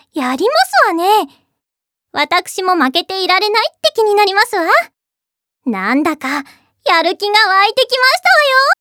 やりますわね。私も負けていられないって気になりますわ。なんだか、やる気が湧いてきましたわよ。